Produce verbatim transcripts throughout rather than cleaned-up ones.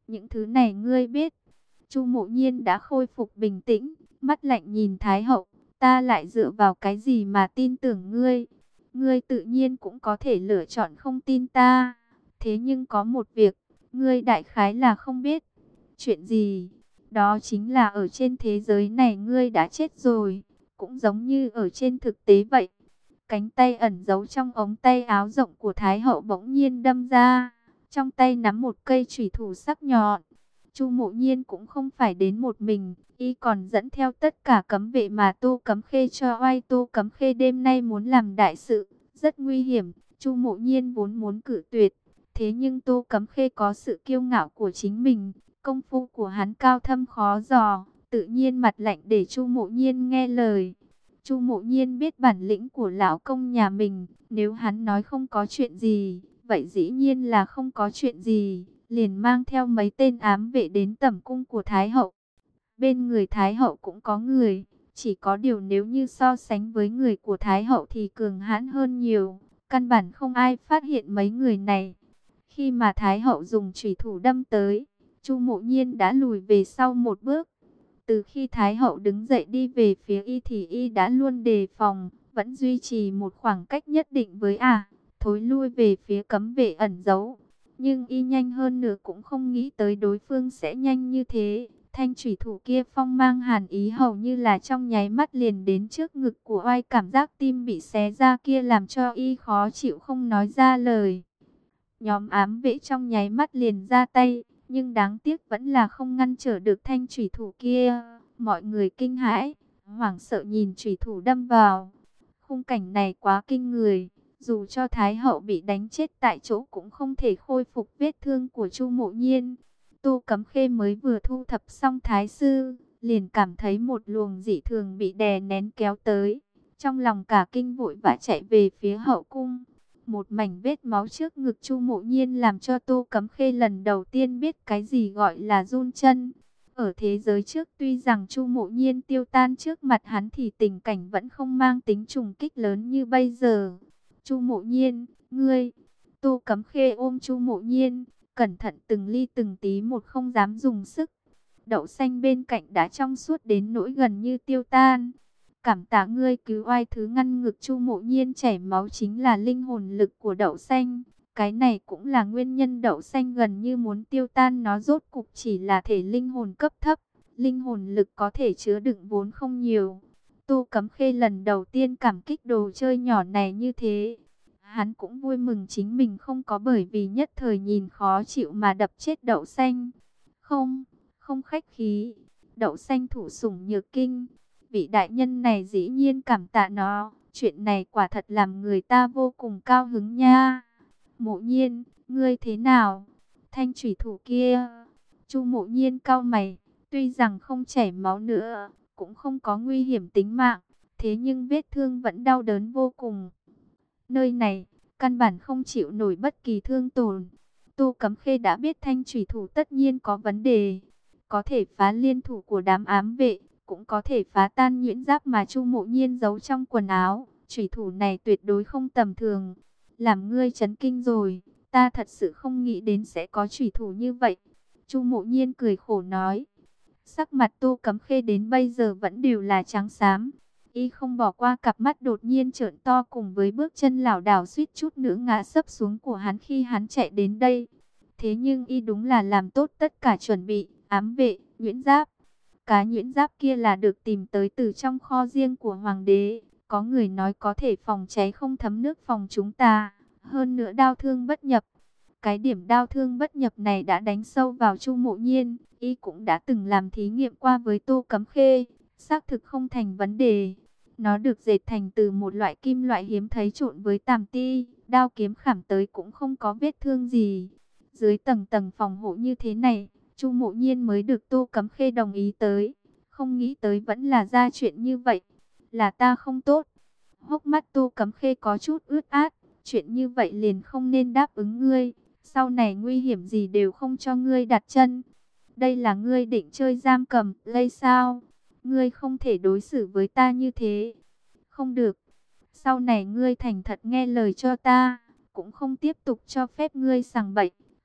Những thứ này ngươi biết. Chu Mộ Nhiên đã khôi phục bình tĩnh, mắt lạnh nhìn Thái hậu, ta lại dựa vào cái gì mà tin tưởng ngươi? Ngươi tự nhiên cũng có thể lựa chọn không tin ta. Thế nhưng có một việc, ngươi đại khái là không biết. Chuyện gì? Đó chính là ở trên thế giới này ngươi đã chết rồi, cũng giống như ở trên thực tế vậy. Cánh tay ẩn giấu trong ống tay áo rộng của Thái hậu bỗng nhiên đâm ra, trong tay nắm một cây chủy thủ sắc nhọn. Chu Mộ Nhiên cũng không phải đến một mình, y còn dẫn theo tất cả cấm vệ mà Tô Cấm Khê cho oai. Tô Cấm Khê đêm nay muốn làm đại sự, rất nguy hiểm. Chu Mộ Nhiên vốn muốn cự tuyệt, thế nhưng Tô Cấm Khê có sự kiêu ngạo của chính mình, công phu của hắn cao thâm khó dò, tự nhiên mặt lạnh để Chu Mộ Nhiên nghe lời. Chu Mộ Nhiên biết bản lĩnh của lão công nhà mình, nếu hắn nói không có chuyện gì, vậy dĩ nhiên là không có chuyện gì, liền mang theo mấy tên ám vệ đến tẩm cung của Thái hậu. Bên người Thái hậu cũng có người, chỉ có điều nếu như so sánh với người của Thái hậu thì cường hãn hơn nhiều, căn bản không ai phát hiện mấy người này. Khi mà Thái hậu dùng chủy thủ đâm tới, Chu Mộ Nhiên đã lùi về sau một bước. Từ khi Thái hậu đứng dậy đi về phía y thì y đã luôn đề phòng, vẫn duy trì một khoảng cách nhất định với à, thối lui về phía cấm vệ ẩn giấu. Nhưng y nhanh hơn nữa cũng không nghĩ tới đối phương sẽ nhanh như thế. Thanh chủy thủ kia phong mang hàn ý hầu như là trong nháy mắt liền đến trước ngực của oai, cảm giác tim bị xé ra kia làm cho y khó chịu không nói ra lời. Nhóm ám vệ trong nháy mắt liền ra tay, nhưng đáng tiếc vẫn là không ngăn trở được thanh chủy thủ kia. Mọi người kinh hãi, hoảng sợ nhìn chủy thủ đâm vào. Khung cảnh này quá kinh người, dù cho Thái hậu bị đánh chết tại chỗ cũng không thể khôi phục vết thương của Chu Mộ Nhiên. Tô Cấm Khê mới vừa thu thập xong Thái sư, liền cảm thấy một luồng dị thường bị đè nén kéo tới. Trong lòng cả kinh vội vã chạy về phía hậu cung. Một mảnh vết máu trước ngực Chu Mộ Nhiên làm cho Tô Cấm Khê lần đầu tiên biết cái gì gọi là run chân. Ở thế giới trước tuy rằng Chu Mộ Nhiên tiêu tan trước mặt hắn thì tình cảnh vẫn không mang tính trùng kích lớn như bây giờ. Chu Mộ Nhiên, ngươi! Tô Cấm Khê ôm Chu Mộ Nhiên, cẩn thận từng ly từng tí một không dám dùng sức. Đậu xanh bên cạnh đã trong suốt đến nỗi gần như tiêu tan. Cảm tạ ngươi cứu oai. Thứ ngăn ngực Chu Mộ Nhiên chảy máu chính là linh hồn lực của đậu xanh. Cái này cũng là nguyên nhân đậu xanh gần như muốn tiêu tan, nó rốt cục chỉ là thể linh hồn cấp thấp. Linh hồn lực có thể chứa đựng vốn không nhiều. Tô Cấm Khê lần đầu tiên cảm kích đồ chơi nhỏ này như thế. Hắn cũng vui mừng chính mình không có bởi vì nhất thời nhìn khó chịu mà đập chết đậu xanh. Không, không khách khí. Đậu xanh thủ sủng nhược kinh. Vị đại nhân này dĩ nhiên cảm tạ nó. Chuyện này quả thật làm người ta vô cùng cao hứng nha. Mộ Nhiên, ngươi thế nào? Thanh chủy thủ kia. Chu Mộ Nhiên cau mày. Tuy rằng không chảy máu nữa, cũng không có nguy hiểm tính mạng. Thế nhưng vết thương vẫn đau đớn vô cùng. Nơi này, căn bản không chịu nổi bất kỳ thương tổn. Tô Cấm Khê đã biết thanh chủy thủ tất nhiên có vấn đề. Có thể phá liên thủ của đám ám vệ, cũng có thể phá tan nhuyễn giáp mà Chu Mộ Nhiên giấu trong quần áo. Chủy thủ này tuyệt đối không tầm thường. Làm ngươi chấn kinh rồi, ta thật sự không nghĩ đến sẽ có chủy thủ như vậy. Chu Mộ Nhiên cười khổ nói. Sắc mặt Tô Cấm Khê đến bây giờ vẫn đều là trắng xám. Y không bỏ qua cặp mắt đột nhiên trợn to cùng với bước chân lảo đảo suýt chút nữa ngã sấp xuống của hắn khi hắn chạy đến đây. Thế nhưng Y đúng là làm tốt tất cả chuẩn bị, ám vệ, nhuyễn giáp. Cá nhuyễn giáp kia là được tìm tới từ trong kho riêng của hoàng đế. Có người nói có thể phòng cháy không thấm nước phòng chúng ta. Hơn nữa đao thương bất nhập. Cái điểm đao thương bất nhập này đã đánh sâu vào Chu Mộ Nhiên. Y cũng đã từng làm thí nghiệm qua với Tô Cấm Khê. Xác thực không thành vấn đề. Nó được dệt thành từ một loại kim loại hiếm thấy trộn với tàm ti. Đao kiếm khảm tới cũng không có vết thương gì. Dưới tầng tầng phòng hộ như thế này, Chu Mộ Nhiên mới được Tô Cấm Khê đồng ý tới. Không nghĩ tới vẫn là ra chuyện như vậy. Là ta không tốt. Hốc mắt Tô Cấm Khê có chút ướt át. Chuyện như vậy liền không nên đáp ứng ngươi. Sau này nguy hiểm gì đều không cho ngươi đặt chân. Đây là ngươi định chơi giam cầm, lây sao? Ngươi không thể đối xử với ta như thế. Không được. Sau này ngươi thành thật nghe lời cho ta. Cũng không tiếp tục cho phép ngươi sằng bậy.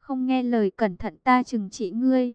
Không nghe lời cẩn thận ta trừng trị ngươi.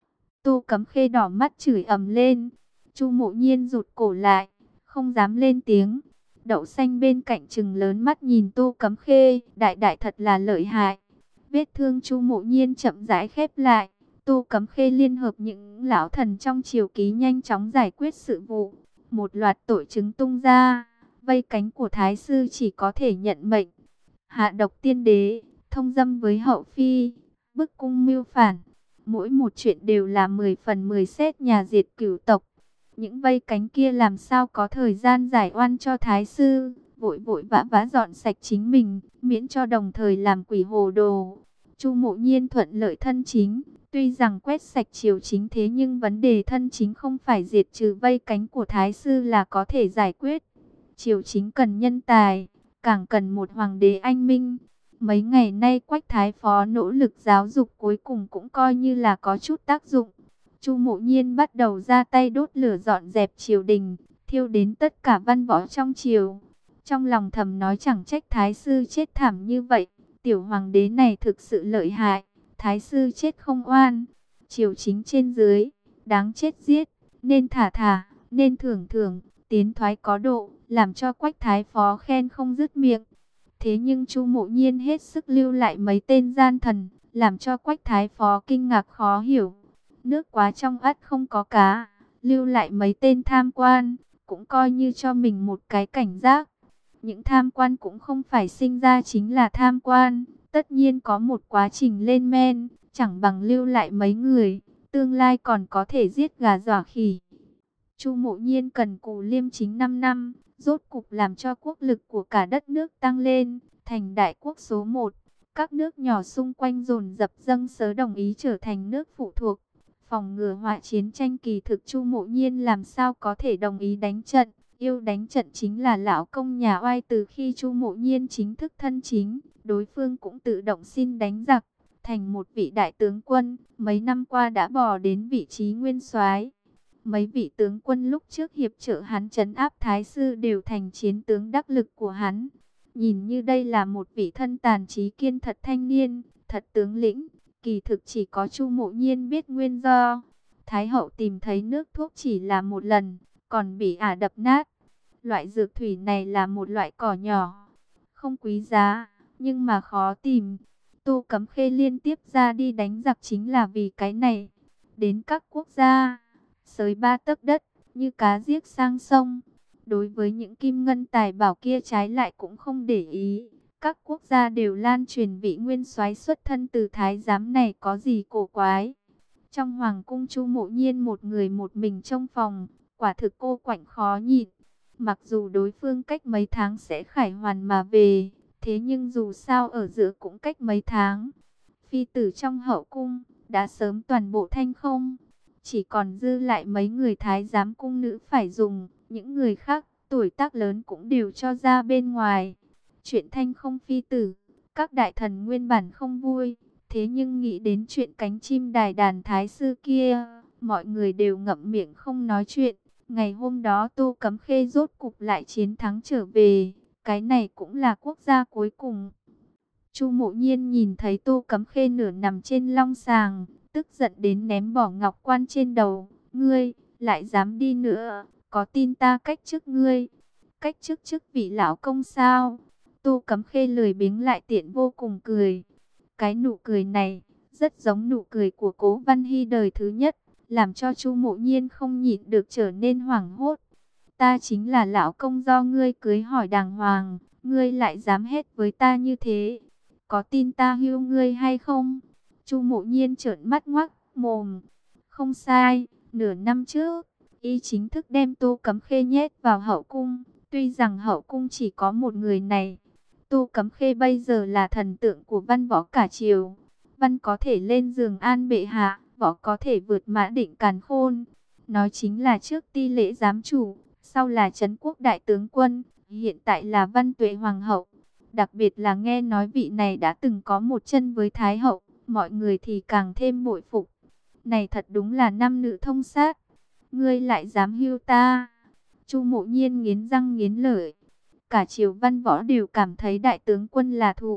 Tô Cấm Khê đỏ mắt chửi ầm lên. Chu Mộ Nhiên rụt cổ lại, không dám lên tiếng. Đậu Xanh bên cạnh trừng lớn mắt nhìn Tô Cấm Khê, đại đại thật là lợi hại. Vết thương Chu Mộ Nhiên chậm rãi khép lại. Tô Cấm Khê liên hợp những lão thần trong triều ký nhanh chóng giải quyết sự vụ. Một loạt tội chứng tung ra, vây cánh của Thái sư chỉ có thể nhận mệnh. Hạ độc tiên đế, thông dâm với hậu phi, bức cung mưu phản. Mỗi một chuyện đều là mười phần mười xét nhà diệt cửu tộc. Những vây cánh kia làm sao có thời gian giải oan cho Thái sư, vội vội vã vã dọn sạch chính mình, miễn cho đồng thời làm quỷ hồ đồ. Chu Mộ Nhiên thuận lợi thân chính, tuy rằng quét sạch triều chính thế nhưng vấn đề thân chính không phải diệt trừ vây cánh của Thái sư là có thể giải quyết. Triều chính cần nhân tài, càng cần một hoàng đế anh minh. Mấy ngày nay Quách Thái Phó nỗ lực giáo dục cuối cùng cũng coi như là có chút tác dụng. Chu Mộ Nhiên bắt đầu ra tay đốt lửa dọn dẹp triều đình, thiêu đến tất cả văn võ trong triều. Trong lòng thầm nói chẳng trách Thái sư chết thảm như vậy, tiểu hoàng đế này thực sự lợi hại, Thái sư chết không oan. Triều chính trên dưới, đáng chết giết, nên thả thả, nên thưởng thưởng, tiến thoái có độ, làm cho Quách Thái Phó khen không dứt miệng. Thế nhưng Chu Mộ Nhiên hết sức lưu lại mấy tên gian thần, làm cho Quách Thái Phó kinh ngạc khó hiểu. Nước quá trong ắt không có cá, lưu lại mấy tên tham quan, cũng coi như cho mình một cái cảnh giác. Những tham quan cũng không phải sinh ra chính là tham quan, tất nhiên có một quá trình lên men, chẳng bằng lưu lại mấy người, tương lai còn có thể giết gà dọa khỉ. Chu Mộ Nhiên cần cù liêm chính năm năm, rốt cục làm cho quốc lực của cả đất nước tăng lên, thành đại quốc số một. Các nước nhỏ xung quanh dồn dập dâng sớ đồng ý trở thành nước phụ thuộc. Phòng ngừa họa chiến tranh kỳ thực Chu Mộ Nhiên làm sao có thể đồng ý đánh trận. Yêu đánh trận chính là lão công nhà oai. Từ khi Chu Mộ Nhiên chính thức thân chính, đối phương cũng tự động xin đánh giặc, thành một vị đại tướng quân, mấy năm qua đã bò đến vị trí nguyên soái. Mấy vị tướng quân lúc trước hiệp trợ hắn trấn áp Thái sư đều thành chiến tướng đắc lực của hắn. Nhìn như đây là một vị thân tàn trí kiên thật thanh niên, thật tướng lĩnh, kỳ thực chỉ có Chu Mộ Nhiên biết nguyên do. Thái hậu tìm thấy nước thuốc chỉ là một lần, còn bị ả đập nát. Loại dược thủy này là một loại cỏ nhỏ, không quý giá, nhưng mà khó tìm. Tô Cấm Khê liên tiếp ra đi đánh giặc chính là vì cái này. Đến các quốc gia, xới ba tấc đất, như cá giết sang sông. Đối với những kim ngân tài bảo kia trái lại cũng không để ý. Các quốc gia đều lan truyền vị nguyên soái xuất thân từ thái giám này có gì cổ quái. Trong hoàng cung Chu Mộ Nhiên một người một mình trong phòng, quả thực cô quạnh khó nhịn. Mặc dù đối phương cách mấy tháng sẽ khải hoàn mà về, thế nhưng dù sao ở giữa cũng cách mấy tháng. Phi tử trong hậu cung đã sớm toàn bộ thanh không, chỉ còn dư lại mấy người thái giám cung nữ phải dùng. Những người khác tuổi tác lớn cũng đều cho ra bên ngoài. Chuyện thanh không phi tử, các đại thần nguyên bản không vui. Thế nhưng nghĩ đến chuyện cánh chim đài đàn thái sư kia, mọi người đều ngậm miệng không nói chuyện. Ngày hôm đó Tô Cấm Khê rốt cục lại chiến thắng trở về. Cái này cũng là quốc gia cuối cùng. Chu Mộ Nhiên nhìn thấy Tô Cấm Khê nửa nằm trên long sàng, tức giận đến ném bỏ ngọc quan trên đầu. Ngươi, lại dám đi nữa, có tin ta cách chức ngươi? Cách chức chức vị lão công sao? Tô Cấm Khê lười biếng lại tiện vô cùng cười. Cái nụ cười này, rất giống nụ cười của Cố Văn Hy đời thứ nhất, làm cho Chu Mộ Nhiên không nhịn được trở nên hoảng hốt. Ta chính là lão công do ngươi cưới hỏi đàng hoàng, ngươi lại dám hét với ta như thế. Có tin ta hưu ngươi hay không? Chu Mộ Nhiên trợn mắt ngoác mồm. Không sai, nửa năm trước, y chính thức đem Tô Cấm Khê nhét vào hậu cung. Tuy rằng hậu cung chỉ có một người này, Tô Cấm Khê bây giờ là thần tượng của văn võ cả triều. Văn có thể lên giường an bệ hạ, võ có thể vượt mã định càn khôn. Nói chính là trước ti lễ giám chủ, sau là trấn quốc đại tướng quân, hiện tại là văn tuệ hoàng hậu. Đặc biệt là nghe nói vị này đã từng có một chân với thái hậu, mọi người thì càng thêm bội phục. Này thật đúng là nam nữ thông sát. Ngươi lại dám hưu ta? Chu Mộ Nhiên nghiến răng nghiến lợi. Cả triều văn võ đều cảm thấy đại tướng quân là thụ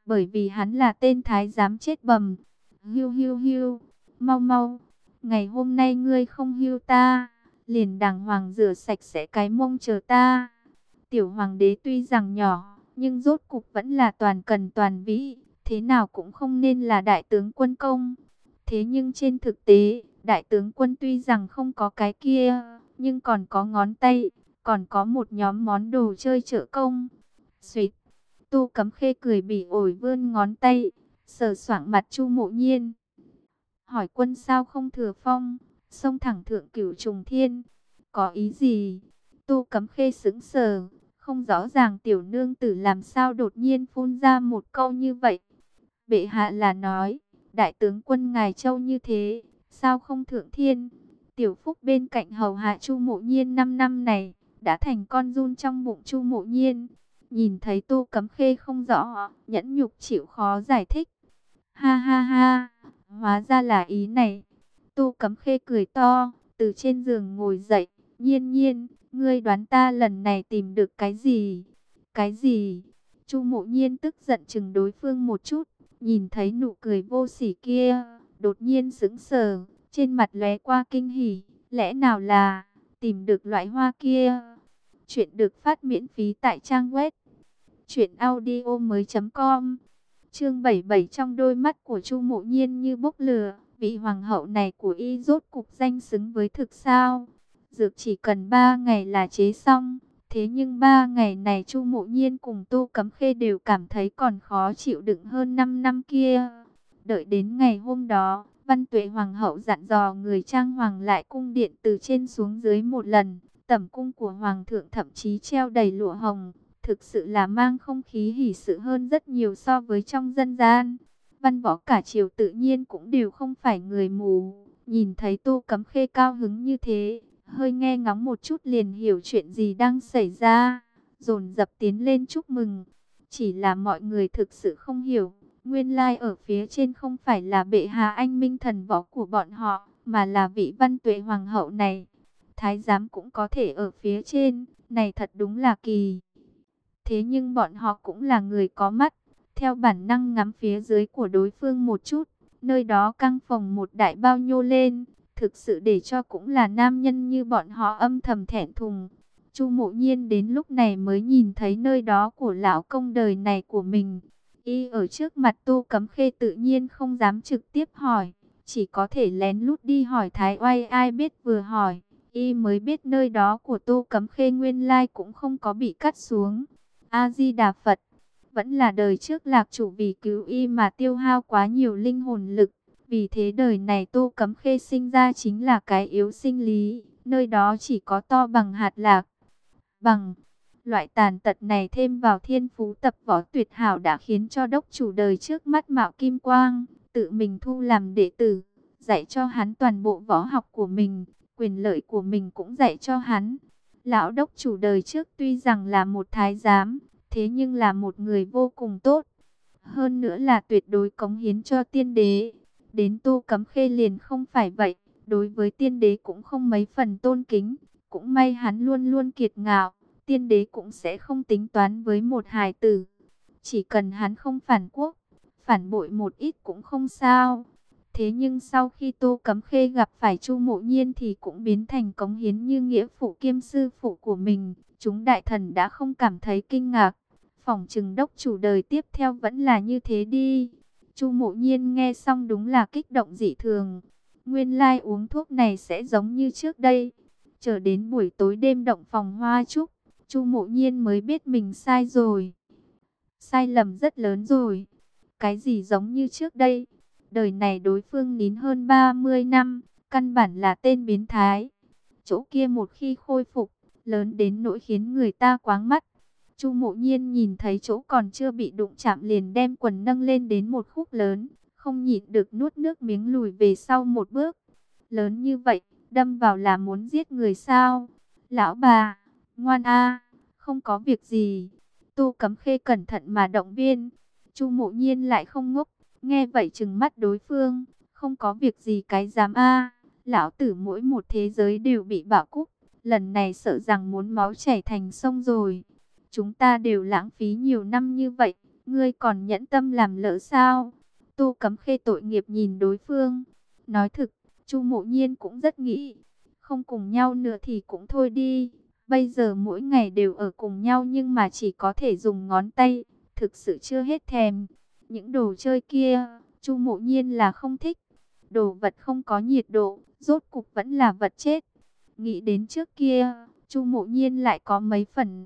bởi vì hắn là tên thái giám chết bầm. Hiu hiu hiu, mau mau, ngày hôm nay ngươi không hiu ta, liền đàng hoàng rửa sạch sẽ cái mông chờ ta. Tiểu hoàng đế tuy rằng nhỏ, nhưng rốt cục vẫn là toàn cần toàn vĩ, thế nào cũng không nên là đại tướng quân công. Thế nhưng trên thực tế, đại tướng quân tuy rằng không có cái kia, nhưng còn có ngón tay, còn có một nhóm món đồ chơi trợ công. Xuyệt, Tô Cấm Khê cười bỉ ổi vươn ngón tay, sờ soạng mặt Chu Mộ Nhiên. Hỏi quân sao không thừa phong, xông thẳng thượng cửu trùng thiên, có ý gì? Tô Cấm Khê sững sờ, không rõ ràng tiểu nương tử làm sao đột nhiên phun ra một câu như vậy. Bệ hạ là nói, đại tướng quân ngài châu như thế, sao không thượng thiên? Tiểu Phúc bên cạnh hầu hạ Chu Mộ Nhiên năm năm này, đã thành con giun trong bụng Chu Mộ Nhiên. Nhìn thấy Tô Cấm Khê không rõ, nhẫn nhục chịu khó giải thích. Ha ha ha, hóa ra là ý này. Tô Cấm Khê cười to, từ trên giường ngồi dậy. Nhiên nhiên, ngươi đoán ta lần này tìm được cái gì? Cái gì? Chu Mộ Nhiên tức giận chừng đối phương một chút, nhìn thấy nụ cười vô sỉ kia, đột nhiên sững sờ, trên mặt lóe qua kinh hỉ, lẽ nào là tìm được loại hoa kia? Chuyện được phát miễn phí tại trang web truyện audio mới.com. Chương bảy mươi bảy, trong đôi mắt của Chu Mộ Nhiên như bốc lửa, vị hoàng hậu này của y rốt cục danh xứng với thực sao? Dược chỉ cần ba ngày là chế xong, thế nhưng ba ngày này Chu Mộ Nhiên cùng Tô Cấm Khê đều cảm thấy còn khó chịu đựng hơn năm năm kia. Đợi đến ngày hôm đó, Văn Tuệ hoàng hậu dặn dò người trang hoàng lại cung điện từ trên xuống dưới một lần. Tẩm cung của hoàng thượng thậm chí treo đầy lụa hồng, thực sự là mang không khí hỉ sự hơn rất nhiều so với trong dân gian. Văn võ cả triều tự nhiên cũng đều không phải người mù, nhìn thấy Tô Cấm Khê cao hứng như thế, hơi nghe ngóng một chút liền hiểu chuyện gì đang xảy ra, dồn dập tiến lên chúc mừng. Chỉ là mọi người thực sự không hiểu, nguyên lai ở phía trên không phải là bệ hạ anh minh thần võ của bọn họ, mà là vị Văn Tuệ hoàng hậu này. Thái giám cũng có thể ở phía trên, này thật đúng là kỳ. Thế nhưng bọn họ cũng là người có mắt, theo bản năng ngắm phía dưới của đối phương một chút, nơi đó căng phồng một đại bao nhô lên, thực sự để cho cũng là nam nhân như bọn họ âm thầm thẹn thùng. Chu Mộ Nhiên đến lúc này mới nhìn thấy nơi đó của lão công đời này của mình. Y ở trước mặt Tô Cấm Khê tự nhiên không dám trực tiếp hỏi, chỉ có thể lén lút đi hỏi Thái Oai, ai biết vừa hỏi, y mới biết nơi đó của Tô Cấm Khê nguyên lai cũng không có bị cắt xuống. A-di-đà Phật, vẫn là đời trước lạc chủ vì cứu y mà tiêu hao quá nhiều linh hồn lực. Vì thế đời này Tô Cấm Khê sinh ra chính là cái yếu sinh lý, nơi đó chỉ có to bằng hạt lạc. Bằng loại tàn tật này thêm vào thiên phú tập võ tuyệt hảo đã khiến cho đốc chủ đời trước mắt mạo kim quang, tự mình thu làm đệ tử, dạy cho hắn toàn bộ võ học của mình, quyền lợi của mình cũng dạy cho hắn. Lão đốc chủ đời trước tuy rằng là một thái giám, thế nhưng là một người vô cùng tốt. Hơn nữa là tuyệt đối cống hiến cho tiên đế. Đến Tô Cấm Khê liền không phải vậy, đối với tiên đế cũng không mấy phần tôn kính. Cũng may hắn luôn luôn kiệt ngạo, tiên đế cũng sẽ không tính toán với một hài tử. Chỉ cần hắn không phản quốc, phản bội một ít cũng không sao. Thế nhưng sau khi Tô Cấm Khê gặp phải Chu Mộ Nhiên thì cũng biến thành cống hiến như nghĩa phụ kiêm sư phụ của mình. Chúng đại thần đã không cảm thấy kinh ngạc. Phỏng chừng đốc chủ đời tiếp theo vẫn là như thế đi. Chu Mộ Nhiên nghe xong đúng là kích động dị thường. Nguyên lai uống thuốc này sẽ giống như trước đây. Chờ đến buổi tối đêm động phòng hoa trúc, Chu Mộ Nhiên mới biết mình sai rồi. Sai lầm rất lớn rồi. Cái gì giống như trước đây? Đời này đối phương nín hơn ba mươi năm, căn bản là tên biến thái. Chỗ kia một khi khôi phục, lớn đến nỗi khiến người ta quáng mắt. Chu Mộ Nhiên nhìn thấy chỗ còn chưa bị đụng chạm liền đem quần nâng lên đến một khúc lớn, không nhịn được nuốt nước miếng lùi về sau một bước. Lớn như vậy, đâm vào là muốn giết người sao? Lão bà, ngoan a, không có việc gì. Tô Cấm Khê cẩn thận mà động viên. Chu Mộ Nhiên lại không ngốc, nghe vậy trừng mắt đối phương, không có việc gì cái dám a, lão tử mỗi một thế giới đều bị bạo cúc, lần này sợ rằng muốn máu chảy thành sông rồi. Chúng ta đều lãng phí nhiều năm như vậy, Ngươi còn nhẫn tâm làm lỡ sao? Tô Cấm Khê tội nghiệp nhìn đối phương. Nói thực, Chu Mộ Nhiên cũng rất nghĩ, không cùng nhau nữa thì cũng thôi đi. Bây giờ mỗi ngày đều ở cùng nhau nhưng mà chỉ có thể dùng ngón tay, thực sự chưa hết thèm. Những đồ chơi kia, Chu Mộ Nhiên là không thích. Đồ vật không có nhiệt độ, rốt cục vẫn là vật chết. Nghĩ đến trước kia, Chu Mộ Nhiên lại có mấy phần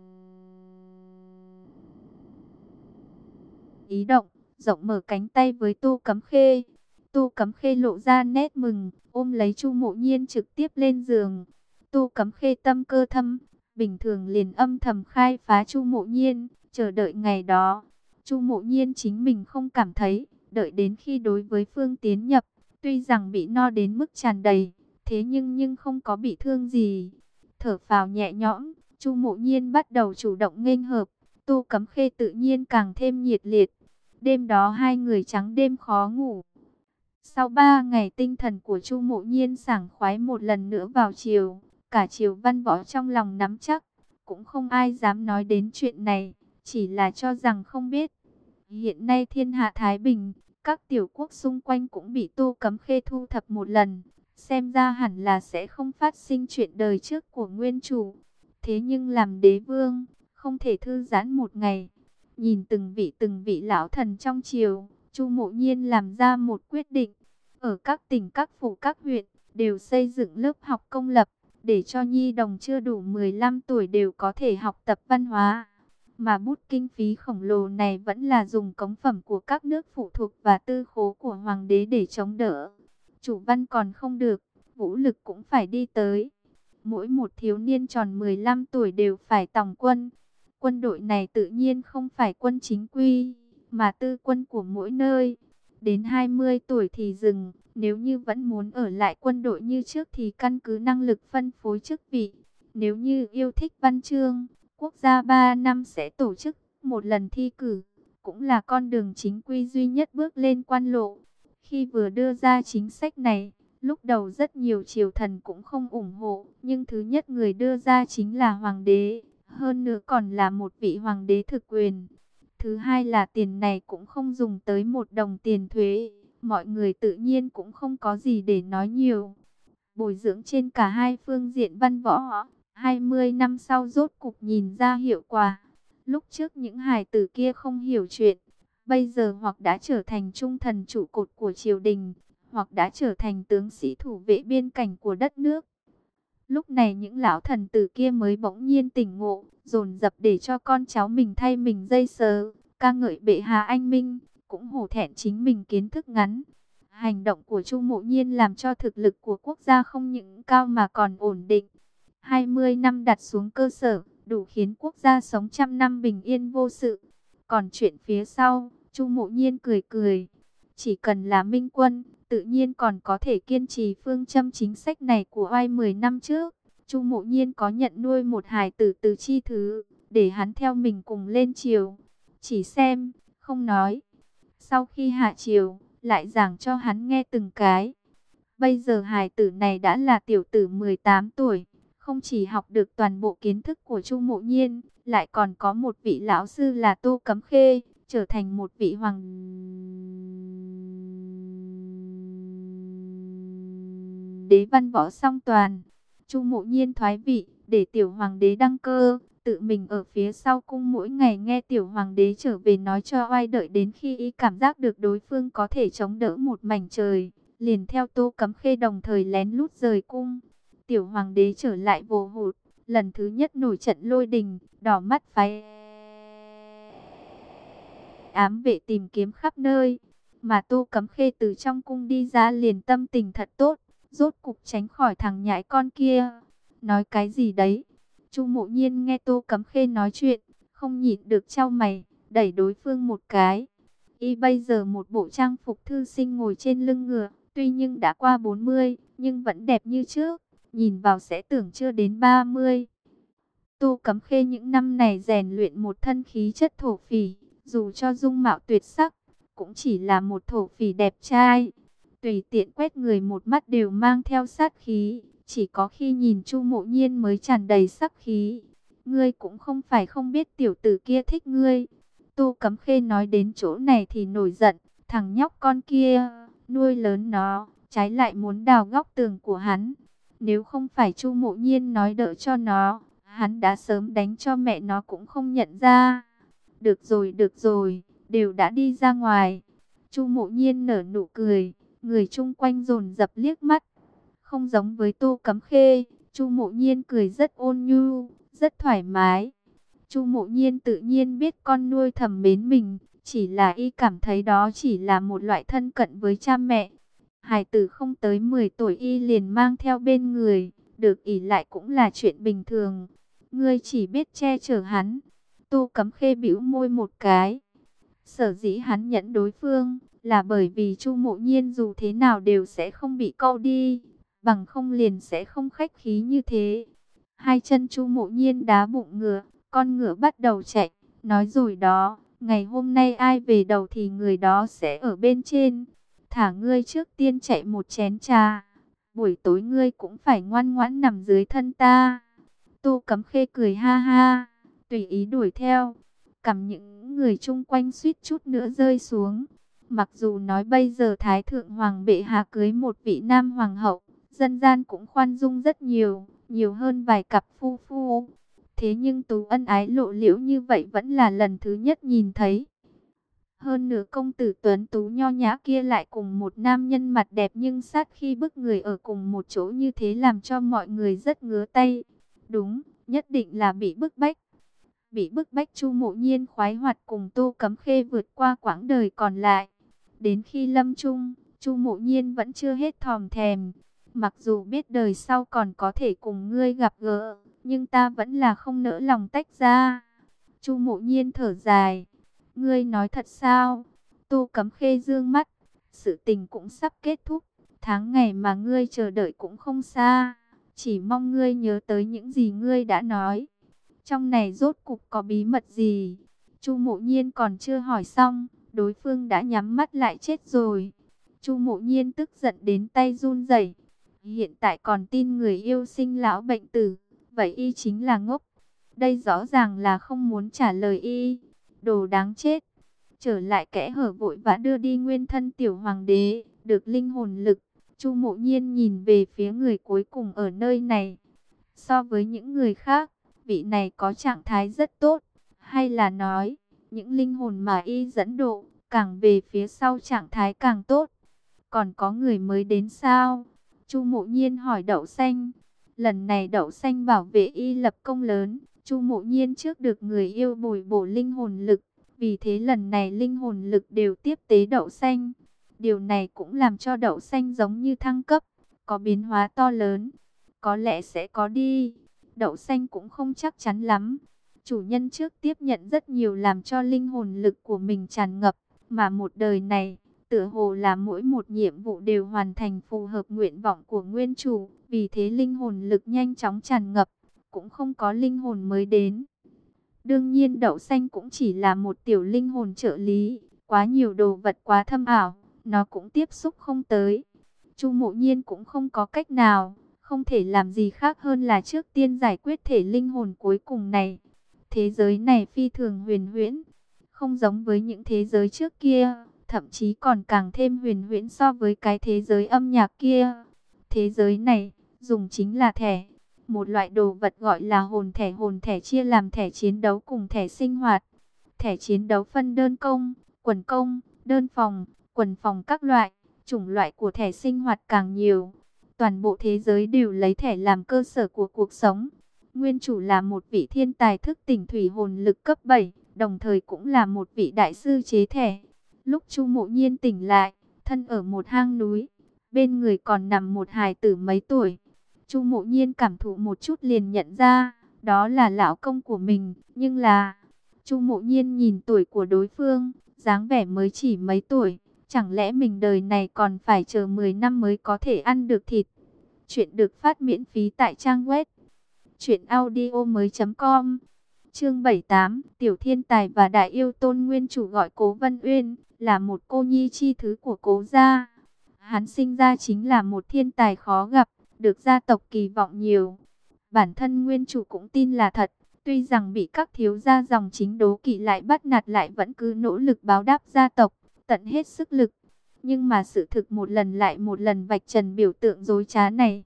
ý động, rộng mở cánh tay với Tô Cấm Khê. Tô Cấm Khê lộ ra nét mừng, ôm lấy Chu Mộ Nhiên trực tiếp lên giường. Tô Cấm Khê tâm cơ thâm, bình thường liền âm thầm khai phá Chu Mộ Nhiên, chờ đợi ngày đó. Chu Mộ Nhiên chính mình không cảm thấy, đợi đến khi đối với Phương Tiến nhập, tuy rằng bị no đến mức tràn đầy, thế nhưng nhưng không có bị thương gì. Thở phào nhẹ nhõm, Chu Mộ Nhiên bắt đầu chủ động nghênh hợp, Tô Cấm Khê tự nhiên càng thêm nhiệt liệt. Đêm đó hai người trắng đêm khó ngủ. Sau ba ngày tinh thần của Chu Mộ Nhiên sảng khoái một lần nữa vào chiều, cả chiều văn võ trong lòng nắm chắc, cũng không ai dám nói đến chuyện này, chỉ là cho rằng không biết. Hiện nay thiên hạ Thái Bình, các tiểu quốc xung quanh cũng bị Tô Cấm Khê thu thập một lần, xem ra hẳn là sẽ không phát sinh chuyện đời trước của nguyên chủ. Thế nhưng làm đế vương, không thể thư giãn một ngày. Nhìn từng vị từng vị lão thần trong triều, Chu Mộ Nhiên làm ra một quyết định. Ở các tỉnh, các phủ, các huyện, đều xây dựng lớp học công lập, để cho nhi đồng chưa đủ mười lăm tuổi đều có thể học tập văn hóa. Mà bút kinh phí khổng lồ này vẫn là dùng cống phẩm của các nước phụ thuộc và tư khố của hoàng đế để chống đỡ. Chủ văn còn không được, vũ lực cũng phải đi tới. Mỗi một thiếu niên tròn mười lăm tuổi đều phải tòng quân. Quân đội này tự nhiên không phải quân chính quy, mà tư quân của mỗi nơi. Đến hai mươi tuổi thì dừng, nếu như vẫn muốn ở lại quân đội như trước thì căn cứ năng lực phân phối chức vị. Nếu như yêu thích văn chương, quốc gia ba năm sẽ tổ chức một lần thi cử, cũng là con đường chính quy duy nhất bước lên quan lộ. Khi vừa đưa ra chính sách này, lúc đầu rất nhiều triều thần cũng không ủng hộ, nhưng thứ nhất người đưa ra chính là hoàng đế, hơn nữa còn là một vị hoàng đế thực quyền. Thứ hai là tiền này cũng không dùng tới một đồng tiền thuế, mọi người tự nhiên cũng không có gì để nói nhiều. Bồi dưỡng trên cả hai phương diện văn võ, hai mươi năm sau rốt cục nhìn ra hiệu quả. Lúc trước những hài tử kia không hiểu chuyện, bây giờ hoặc đã trở thành trung thần trụ cột của triều đình, hoặc đã trở thành tướng sĩ thủ vệ biên cảnh của đất nước. Lúc này những lão thần tử kia mới bỗng nhiên tỉnh ngộ, dồn dập để cho con cháu mình thay mình dây sớ, ca ngợi bệ hạ anh minh, cũng hổ thẹn chính mình kiến thức ngắn. Hành động của Chu Mộ Nhiên làm cho thực lực của quốc gia không những cao mà còn ổn định. hai mươi năm đặt xuống cơ sở, đủ khiến quốc gia sống trăm năm bình yên vô sự. Còn chuyện phía sau, Chu Mộ Nhiên cười cười. Chỉ cần là minh quân, tự nhiên còn có thể kiên trì phương châm chính sách này của oai mười năm trước. Chu Mộ Nhiên có nhận nuôi một hài tử từ chi thứ, để hắn theo mình cùng lên triều. Chỉ xem, không nói. Sau khi hạ triều, lại giảng cho hắn nghe từng cái. Bây giờ hài tử này đã là tiểu tử mười tám tuổi, không chỉ học được toàn bộ kiến thức của Chu Mộ Nhiên, lại còn có một vị lão sư là Tô Cấm Khê, trở thành một vị hoàng đế văn võ song toàn. Chu Mộ Nhiên thoái vị, để tiểu hoàng đế đăng cơ, tự mình ở phía sau cung mỗi ngày nghe tiểu hoàng đế trở về nói cho oai, đợi đến khi y cảm giác được đối phương có thể chống đỡ một mảnh trời, liền theo Tô Cấm Khê đồng thời lén lút rời cung. Tiểu hoàng đế trở lại vồ hụt, lần thứ nhất nổi trận lôi đình, đỏ mắt phái ám vệ tìm kiếm khắp nơi. Mà Tô Cấm Khê từ trong cung đi ra liền tâm tình thật tốt, rốt cục tránh khỏi thằng nhãi con kia. Nói cái gì đấy? Chu Mộ Nhiên nghe Tô Cấm Khê nói chuyện, không nhịn được chau mày, đẩy đối phương một cái. Y bây giờ một bộ trang phục thư sinh ngồi trên lưng ngựa, tuy nhưng đã qua bốn mươi, nhưng vẫn đẹp như trước, nhìn vào sẽ tưởng chưa đến ba mươi. Tô Cấm Khê những năm này rèn luyện một thân khí chất thổ phỉ, dù cho dung mạo tuyệt sắc, cũng chỉ là một thổ phỉ đẹp trai. Tùy tiện quét người một mắt đều mang theo sát khí, chỉ có khi nhìn Chu Mộ Nhiên mới tràn đầy sắc khí. Ngươi cũng không phải không biết tiểu tử kia thích ngươi. Tô Cấm Khê nói đến chỗ này thì nổi giận, thằng nhóc con kia, nuôi lớn nó, trái lại muốn đào góc tường của hắn. Nếu không phải Chu Mộ Nhiên nói đỡ cho nó, hắn đã sớm đánh cho mẹ nó cũng không nhận ra. Được rồi, được rồi, đều đã đi ra ngoài. Chu Mộ Nhiên nở nụ cười, người chung quanh dồn dập liếc mắt. Không giống với Tô Cấm Khê, Chu Mộ Nhiên cười rất ôn nhu, rất thoải mái. Chu Mộ Nhiên tự nhiên biết con nuôi thầm mến mình, chỉ là y cảm thấy đó chỉ là một loại thân cận với cha mẹ. Hài tử không tới mười tuổi y liền mang theo bên người, được ỷ lại cũng là chuyện bình thường. Ngươi chỉ biết che chở hắn. Tô Cấm Khê bĩu môi một cái. Sở dĩ hắn nhẫn đối phương là bởi vì Chu Mộ Nhiên dù thế nào đều sẽ không bị câu đi, bằng không liền sẽ không khách khí như thế. Hai chân Chu Mộ Nhiên đá bụng ngựa, con ngựa bắt đầu chạy, nói rồi đó, ngày hôm nay ai về đầu thì người đó sẽ ở bên trên. Thả ngươi trước tiên chạy một chén trà, buổi tối ngươi cũng phải ngoan ngoãn nằm dưới thân ta. Tô Cấm Khê cười ha ha, tùy ý đuổi theo. Cầm những người chung quanh suýt chút nữa rơi xuống. Mặc dù nói bây giờ Thái Thượng Hoàng bệ hạ cưới một vị nam hoàng hậu, dân gian cũng khoan dung rất nhiều, nhiều hơn vài cặp phu phu. Thế nhưng tú ân ái lộ liễu như vậy vẫn là lần thứ nhất nhìn thấy. Hơn nữa công tử tuấn tú nho nhã kia lại cùng một nam nhân mặt đẹp nhưng sát khi bức người ở cùng một chỗ như thế làm cho mọi người rất ngứa tay. Đúng, nhất định là bị bức bách. Bị bức bách Chu Mộ Nhiên khoái hoạt cùng Tô Cấm Khê vượt qua quãng đời còn lại. Đến khi lâm chung, Chu Mộ Nhiên vẫn chưa hết thòm thèm. Mặc dù biết đời sau còn có thể cùng ngươi gặp gỡ, nhưng ta vẫn là không nỡ lòng tách ra. Chu Mộ Nhiên thở dài. Ngươi nói thật sao? Tô Cấm Khê dương mắt. Sự tình cũng sắp kết thúc. Tháng ngày mà ngươi chờ đợi cũng không xa. Chỉ mong ngươi nhớ tới những gì ngươi đã nói. Trong này rốt cục có bí mật gì? Chu Mộ Nhiên còn chưa hỏi xong, đối phương đã nhắm mắt lại chết rồi. Chu Mộ Nhiên tức giận đến tay run rẩy. Hiện tại còn tin người yêu sinh lão bệnh tử, vậy y chính là ngốc. Đây rõ ràng là không muốn trả lời y. Đồ đáng chết. Trở lại kẽ hở vội vã đưa đi nguyên thân tiểu hoàng đế, được linh hồn lực. Chu Mộ Nhiên nhìn về phía người cuối cùng ở nơi này. So với những người khác, vị này có trạng thái rất tốt. Hay là nói, những linh hồn mà y dẫn độ, càng về phía sau trạng thái càng tốt. Còn có người mới đến sao? Chu Mộ Nhiên hỏi Đậu Xanh. Lần này Đậu Xanh bảo vệ y lập công lớn. Chu Mộ Nhiên trước được người yêu bồi bổ linh hồn lực. Vì thế lần này linh hồn lực đều tiếp tế Đậu Xanh. Điều này cũng làm cho Đậu Xanh giống như thăng cấp, có biến hóa to lớn. Có lẽ sẽ có đi. Đậu Xanh cũng không chắc chắn lắm. Chủ nhân trước tiếp nhận rất nhiều làm cho linh hồn lực của mình tràn ngập. Mà một đời này, tựa hồ là mỗi một nhiệm vụ đều hoàn thành phù hợp nguyện vọng của nguyên chủ. Vì thế linh hồn lực nhanh chóng tràn ngập, cũng không có linh hồn mới đến. Đương nhiên Đậu Xanh cũng chỉ là một tiểu linh hồn trợ lý. Quá nhiều đồ vật quá thâm ảo, nó cũng tiếp xúc không tới. Chu Mộ Nhiên cũng không có cách nào, không thể làm gì khác hơn là trước tiên giải quyết thể linh hồn cuối cùng này. Thế giới này phi thường huyền huyễn, không giống với những thế giới trước kia, thậm chí còn càng thêm huyền huyễn so với cái thế giới âm nhạc kia. Thế giới này, dùng chính là thẻ, một loại đồ vật gọi là hồn thẻ. Hồn thẻ chia làm thẻ chiến đấu cùng thẻ sinh hoạt. Thẻ chiến đấu phân đơn công, quần công, đơn phòng, quần phòng các loại. Chủng loại của thẻ sinh hoạt càng nhiều. Toàn bộ thế giới đều lấy thẻ làm cơ sở của cuộc sống. Nguyên chủ là một vị thiên tài thức tỉnh thủy hồn lực cấp bảy, đồng thời cũng là một vị đại sư chế thẻ. Lúc Chu Mộ Nhiên tỉnh lại, thân ở một hang núi, bên người còn nằm một hài tử mấy tuổi. Chu Mộ Nhiên cảm thụ một chút liền nhận ra, đó là lão công của mình, nhưng là... Chu Mộ Nhiên nhìn tuổi của đối phương, dáng vẻ mới chỉ mấy tuổi. Chẳng lẽ mình đời này còn phải chờ mười năm mới có thể ăn được thịt? Chuyện được phát miễn phí tại trang web truyện audio mới chấm com. Chương bảy mươi tám, Tiểu Thiên Tài và Đại Yêu Tôn. Nguyên chủ gọi Cố Vân Uyên, là một cô nhi chi thứ của Cố gia. Hắn sinh ra chính là một thiên tài khó gặp, được gia tộc kỳ vọng nhiều. Bản thân nguyên chủ cũng tin là thật, Tuy rằng bị các thiếu gia dòng chính đố kỵ lại bắt nạt lại vẫn cứ nỗ lực báo đáp gia tộc, tận hết sức lực. Nhưng mà sự thực một lần lại một lần vạch trần biểu tượng dối trá này.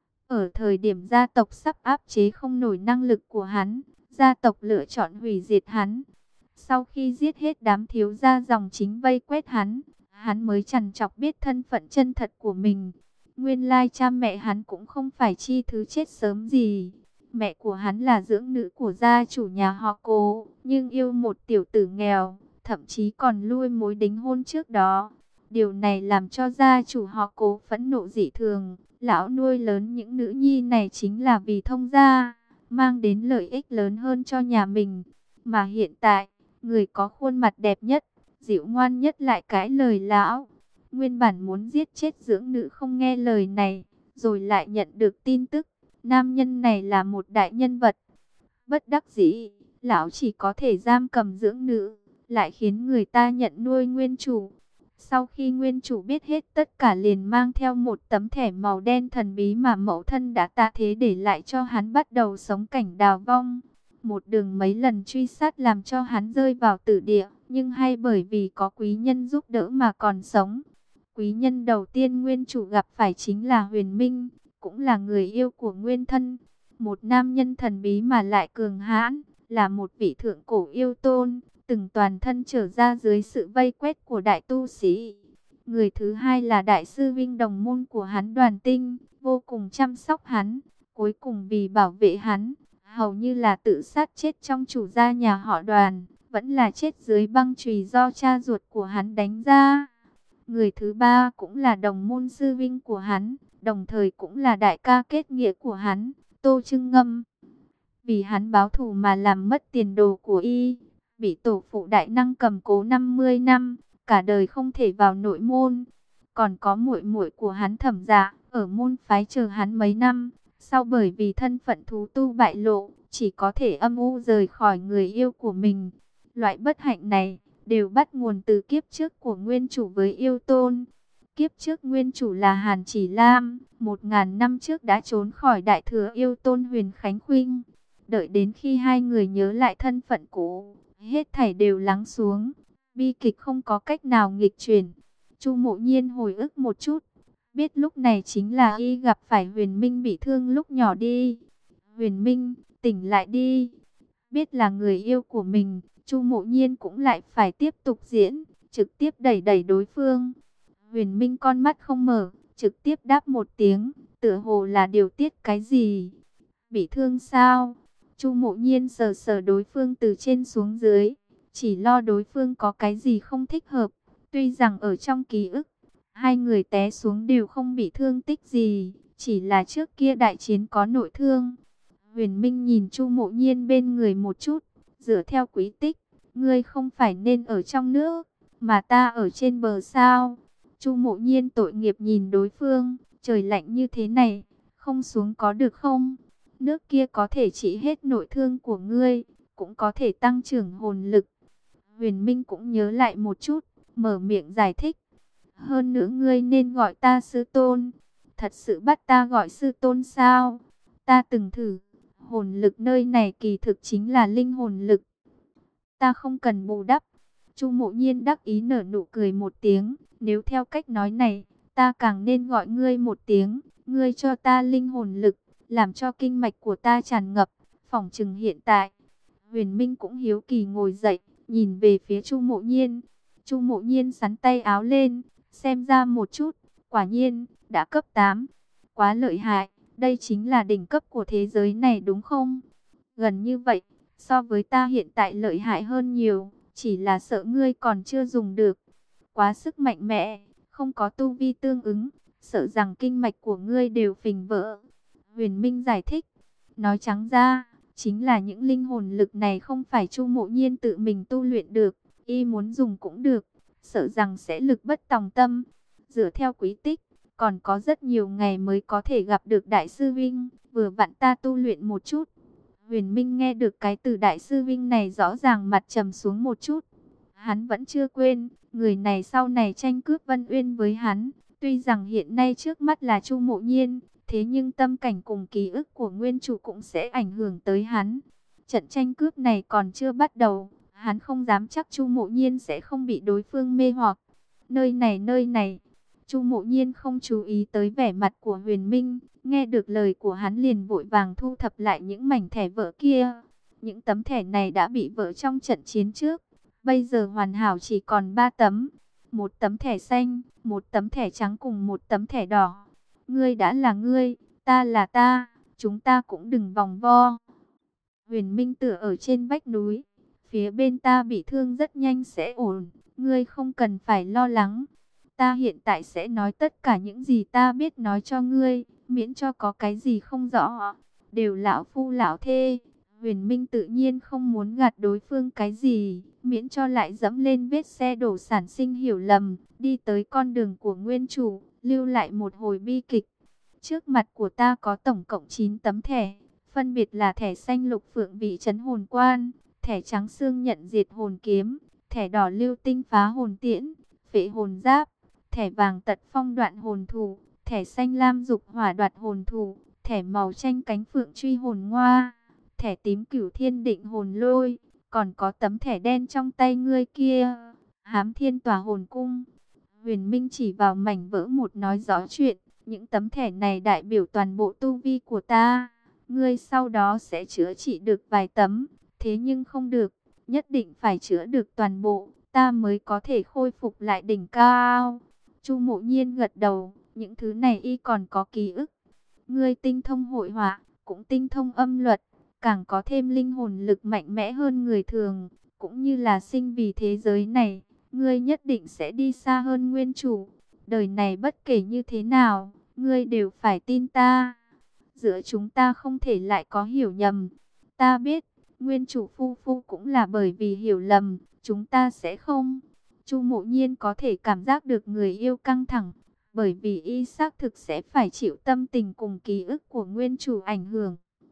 Ở thời điểm gia tộc sắp áp chế không nổi năng lực của hắn, gia tộc lựa chọn hủy diệt hắn. Sau khi giết hết đám thiếu gia dòng chính vây quét hắn, hắn mới chằn chọc biết thân phận chân thật của mình. Nguyên lai cha mẹ hắn cũng không phải chi thứ chết sớm gì. Mẹ của hắn là dưỡng nữ của gia chủ nhà họ Cố, nhưng yêu một tiểu tử nghèo, thậm chí còn lui mối đính hôn trước đó. Điều này làm cho gia chủ họ Cố phẫn nộ dị thường. Lão nuôi lớn những nữ nhi này chính là vì thông gia, mang đến lợi ích lớn hơn cho nhà mình. Mà hiện tại, người có khuôn mặt đẹp nhất, dịu ngoan nhất lại cãi lời lão. Nguyên bản muốn giết chết dưỡng nữ không nghe lời này, rồi lại nhận được tin tức, nam nhân này là một đại nhân vật. Bất đắc dĩ, lão chỉ có thể giam cầm dưỡng nữ, lại khiến người ta nhận nuôi nguyên chủ. Sau khi nguyên chủ biết hết tất cả liền mang theo một tấm thẻ màu đen thần bí mà mẫu thân đã tạ thế để lại cho hắn, bắt đầu sống cảnh đào vong. Một đường mấy lần truy sát làm cho hắn rơi vào tử địa, nhưng hay bởi vì có quý nhân giúp đỡ mà còn sống. Quý nhân đầu tiên nguyên chủ gặp phải chính là Huyền Minh, cũng là người yêu của nguyên thân. Một nam nhân thần bí mà lại cường hãn, là một vị thượng cổ yêu tôn, từng toàn thân trở ra dưới sự vây quét của đại tu sĩ. Người thứ hai là đại sư Vinh đồng môn của hắn Đoàn Tinh, vô cùng chăm sóc hắn, cuối cùng vì bảo vệ hắn, hầu như là tự sát chết trong chủ gia nhà họ Đoàn, vẫn là chết dưới băng chùy do cha ruột của hắn đánh ra. Người thứ ba cũng là đồng môn sư Vinh của hắn, đồng thời cũng là đại ca kết nghĩa của hắn, Tô Trưng Ngâm. Vì hắn báo thù mà làm mất tiền đồ của y, bị tổ phụ đại năng cầm cố năm mươi năm, cả đời không thể vào nội môn. Còn có muội muội của hắn Thẩm Dạ, ở môn phái chờ hắn mấy năm, sau bởi vì thân phận thú tu bại lộ, chỉ có thể âm u rời khỏi người yêu của mình. Loại bất hạnh này đều bắt nguồn từ kiếp trước của nguyên chủ với yêu tôn. Kiếp trước nguyên chủ là Hàn Chỉ Lam, một ngàn năm trước đã trốn khỏi đại thừa yêu tôn Huyền Khánh Khuynh. Đợi đến khi hai người nhớ lại thân phận cũ, hết thảy đều lắng xuống, bi kịch không có cách nào nghịch chuyển. Chu Mộ Nhiên hồi ức một chút, biết lúc này chính là y gặp phải Huyền Minh bị thương lúc nhỏ đi. Huyền Minh, tỉnh lại đi. Biết là người yêu của mình, Chu Mộ Nhiên cũng lại phải tiếp tục diễn, trực tiếp đẩy đẩy đối phương. Huyền Minh con mắt không mở, trực tiếp đáp một tiếng, tựa hồ là điều tiết cái gì. Bị thương sao? Chu Mộ Nhiên sờ sờ đối phương từ trên xuống dưới, chỉ lo đối phương có cái gì không thích hợp. Tuy rằng ở trong ký ức, hai người té xuống đều không bị thương tích gì, chỉ là trước kia đại chiến có nội thương. Huyền Minh nhìn Chu Mộ Nhiên bên người một chút, dựa theo quý tích, ngươi không phải nên ở trong nước, mà ta ở trên bờ sao? Chu Mộ Nhiên tội nghiệp nhìn đối phương, trời lạnh như thế này, không xuống có được không? Nước kia có thể trị hết nội thương của ngươi, cũng có thể tăng trưởng hồn lực. Huyền Minh cũng nhớ lại một chút, mở miệng giải thích. Hơn nữa ngươi nên gọi ta sư tôn. Thật sự bắt ta gọi sư tôn sao? Ta từng thử, hồn lực nơi này kỳ thực chính là linh hồn lực. Ta không cần bù đắp. Chu Mộ Nhiên đắc ý nở nụ cười một tiếng. Nếu theo cách nói này, ta càng nên gọi ngươi một tiếng. Ngươi cho ta linh hồn lực, làm cho kinh mạch của ta tràn ngập. Phỏng chừng hiện tại, Huyền Minh cũng hiếu kỳ ngồi dậy, nhìn về phía Chu Mộ Nhiên. Chu Mộ Nhiên xắn tay áo lên, xem ra một chút, quả nhiên, đã cấp tám. Quá lợi hại, đây chính là đỉnh cấp của thế giới này đúng không? Gần như vậy, so với ta hiện tại lợi hại hơn nhiều, chỉ là sợ ngươi còn chưa dùng được. Quá sức mạnh mẽ, không có tu vi tương ứng, sợ rằng kinh mạch của ngươi đều phình vỡ. Huyền Minh giải thích, nói trắng ra, chính là những linh hồn lực này không phải Chu Mộ Nhiên tự mình tu luyện được, y muốn dùng cũng được, sợ rằng sẽ lực bất tòng tâm. Dựa theo quý tích, còn có rất nhiều ngày mới có thể gặp được Đại sư Vinh, vừa vặn ta tu luyện một chút. Huyền Minh nghe được cái từ Đại sư Vinh này rõ ràng mặt trầm xuống một chút. Hắn vẫn chưa quên, người này sau này tranh cướp Vân Uyên với hắn. Tuy rằng hiện nay trước mắt là Chu Mộ Nhiên, thế nhưng tâm cảnh cùng ký ức của nguyên chủ cũng sẽ ảnh hưởng tới hắn. Trận tranh cướp này còn chưa bắt đầu, hắn không dám chắc Chu Mộ Nhiên sẽ không bị đối phương mê hoặc. Nơi này nơi này, Chu Mộ Nhiên không chú ý tới vẻ mặt của Huyền Minh, nghe được lời của hắn liền vội vàng thu thập lại những mảnh thẻ vỡ kia. Những tấm thẻ này đã bị vỡ trong trận chiến trước, bây giờ hoàn hảo chỉ còn ba tấm. Một tấm thẻ xanh, một tấm thẻ trắng cùng một tấm thẻ đỏ. Ngươi đã là ngươi, ta là ta, chúng ta cũng đừng vòng vo. Huyền Minh tựa ở trên vách núi, phía bên ta bị thương rất nhanh sẽ ổn, ngươi không cần phải lo lắng. Ta hiện tại sẽ nói tất cả những gì ta biết nói cho ngươi, miễn cho có cái gì không rõ. Đều lão phu lão thê, Huyền Minh tự nhiên không muốn gạt đối phương cái gì, miễn cho lại dẫm lên vết xe đổ sản sinh hiểu lầm, đi tới con đường của nguyên chủ, lưu lại một hồi bi kịch. Trước mặt của ta có tổng cộng chín tấm thẻ, phân biệt là thẻ xanh lục phượng vị trấn hồn quan, thẻ trắng xương nhận diệt hồn kiếm, thẻ đỏ lưu tinh phá hồn tiễn, phệ hồn giáp, thẻ vàng tật phong đoạn hồn thủ, thẻ xanh lam dục hỏa đoạt hồn thủ, thẻ màu chanh cánh phượng truy hồn ngoa, thẻ tím cửu thiên định hồn lôi, còn có tấm thẻ đen trong tay ngươi kia, hám thiên tỏa hồn cung. Huyền Minh chỉ vào mảnh vỡ một nói rõ chuyện, những tấm thẻ này đại biểu toàn bộ tu vi của ta, ngươi sau đó sẽ chữa trị được vài tấm, thế nhưng không được, nhất định phải chữa được toàn bộ, ta mới có thể khôi phục lại đỉnh cao. Chu Mộ Nhiên gật đầu, những thứ này y còn có ký ức. Ngươi tinh thông hội họa, cũng tinh thông âm luật, càng có thêm linh hồn lực mạnh mẽ hơn người thường, cũng như là sinh vì thế giới này, ngươi nhất định sẽ đi xa hơn nguyên chủ. Đời này bất kể như thế nào, ngươi đều phải tin ta. Giữa chúng ta không thể lại có hiểu nhầm. Ta biết, nguyên chủ phu phu cũng là bởi vì hiểu lầm, chúng ta sẽ không. Chu Mộ Nhiên có thể cảm giác được người yêu căng thẳng, bởi vì y xác thực sẽ phải chịu tâm tình cùng ký ức của nguyên chủ ảnh hưởng.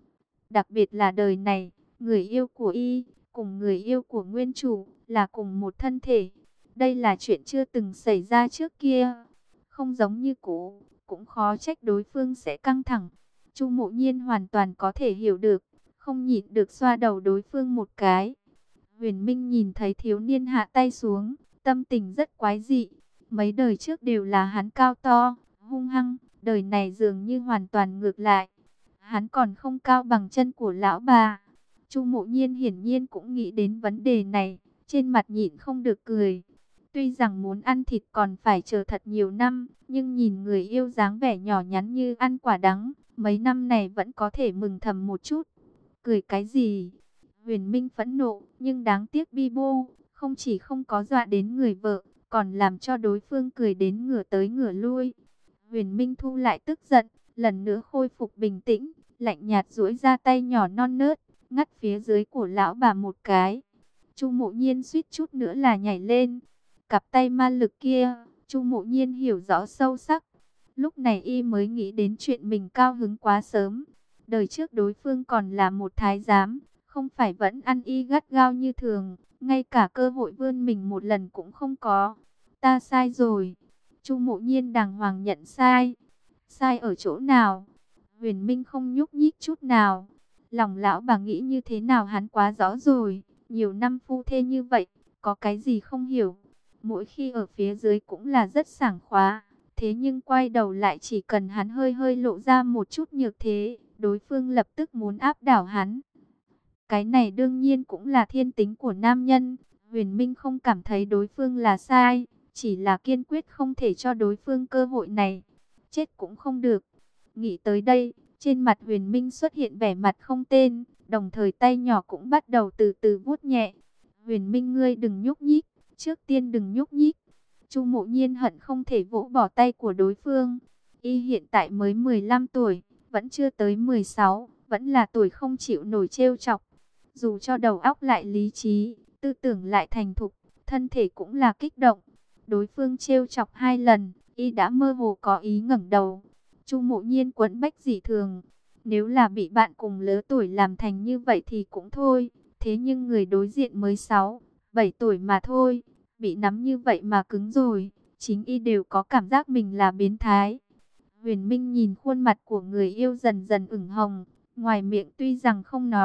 Đặc biệt là đời này, người yêu của y, cùng người yêu của nguyên chủ, là cùng một thân thể. Đây là chuyện chưa từng xảy ra trước kia. Không giống như cũ, cũng khó trách đối phương sẽ căng thẳng. Chu Mộ Nhiên hoàn toàn có thể hiểu được, không nhịn được xoa đầu đối phương một cái. Huyền Minh nhìn thấy thiếu niên hạ tay xuống, tâm tình rất quái dị. Mấy đời trước đều là hắn cao to, hung hăng, đời này dường như hoàn toàn ngược lại. Hắn còn không cao bằng chân của lão bà. Chu Mộ Nhiên hiển nhiên cũng nghĩ đến vấn đề này, trên mặt nhịn không được cười. Tuy rằng muốn ăn thịt còn phải chờ thật nhiều năm, nhưng nhìn người yêu dáng vẻ nhỏ nhắn như ăn quả đắng, mấy năm này vẫn có thể mừng thầm một chút. Cười cái gì? Huyền Minh phẫn nộ, nhưng đáng tiếc Bi Bô, không chỉ không có dọa đến người vợ, còn làm cho đối phương cười đến ngửa tới ngửa lui. Huyền Minh thu lại tức giận, lần nữa khôi phục bình tĩnh, lạnh nhạt duỗi ra tay nhỏ non nớt, ngắt phía dưới của lão bà một cái. Chu Mộ Nhiên suýt chút nữa là nhảy lên. Cặp tay ma lực kia, Chu Mộ Nhiên hiểu rõ sâu sắc. Lúc này y mới nghĩ đến chuyện mình cao hứng quá sớm. Đời trước đối phương còn là một thái giám, không phải vẫn ăn y gắt gao như thường, ngay cả cơ hội vươn mình một lần cũng không có. Ta sai rồi. Chu Mộ Nhiên đàng hoàng nhận sai. Sai ở chỗ nào? Huyền Minh không nhúc nhích chút nào. Lòng lão bà nghĩ như thế nào hắn quá rõ rồi. Nhiều năm phu thê như vậy, có cái gì không hiểu. Mỗi khi ở phía dưới cũng là rất sảng khoái. Thế nhưng quay đầu lại chỉ cần hắn hơi hơi lộ ra một chút nhược thế, đối phương lập tức muốn áp đảo hắn. Cái này đương nhiên cũng là thiên tính của nam nhân. Huyền Minh không cảm thấy đối phương là sai, chỉ là kiên quyết không thể cho đối phương cơ hội này. Chết cũng không được. Nghĩ tới đây, trên mặt Huyền Minh xuất hiện vẻ mặt không tên, đồng thời tay nhỏ cũng bắt đầu từ từ vuốt nhẹ. Huyền Minh ngươi đừng nhúc nhích, trước tiên đừng nhúc nhích. Chu Mộ Nhiên hận không thể vỗ bỏ tay của đối phương. Y hiện tại mới mười lăm tuổi, vẫn chưa tới mười sáu, vẫn là tuổi không chịu nổi trêu chọc. Dù cho đầu óc lại lý trí, tư tưởng lại thành thục, thân thể cũng là kích động. Đối phương trêu chọc hai lần, y đã mơ hồ có ý ngẩng đầu. Chu Mộ Nhiên quẫn bách dị thường. Nếu là bị bạn cùng lứa tuổi làm thành như vậy thì cũng thôi. Thế nhưng người đối diện mới sáu, bảy tuổi mà thôi. Bị nắm như vậy mà cứng rồi. Chính y đều có cảm giác mình là biến thái. Huyền Minh nhìn khuôn mặt của người yêu dần dần ửng hồng. Ngoài miệng tuy rằng không nói,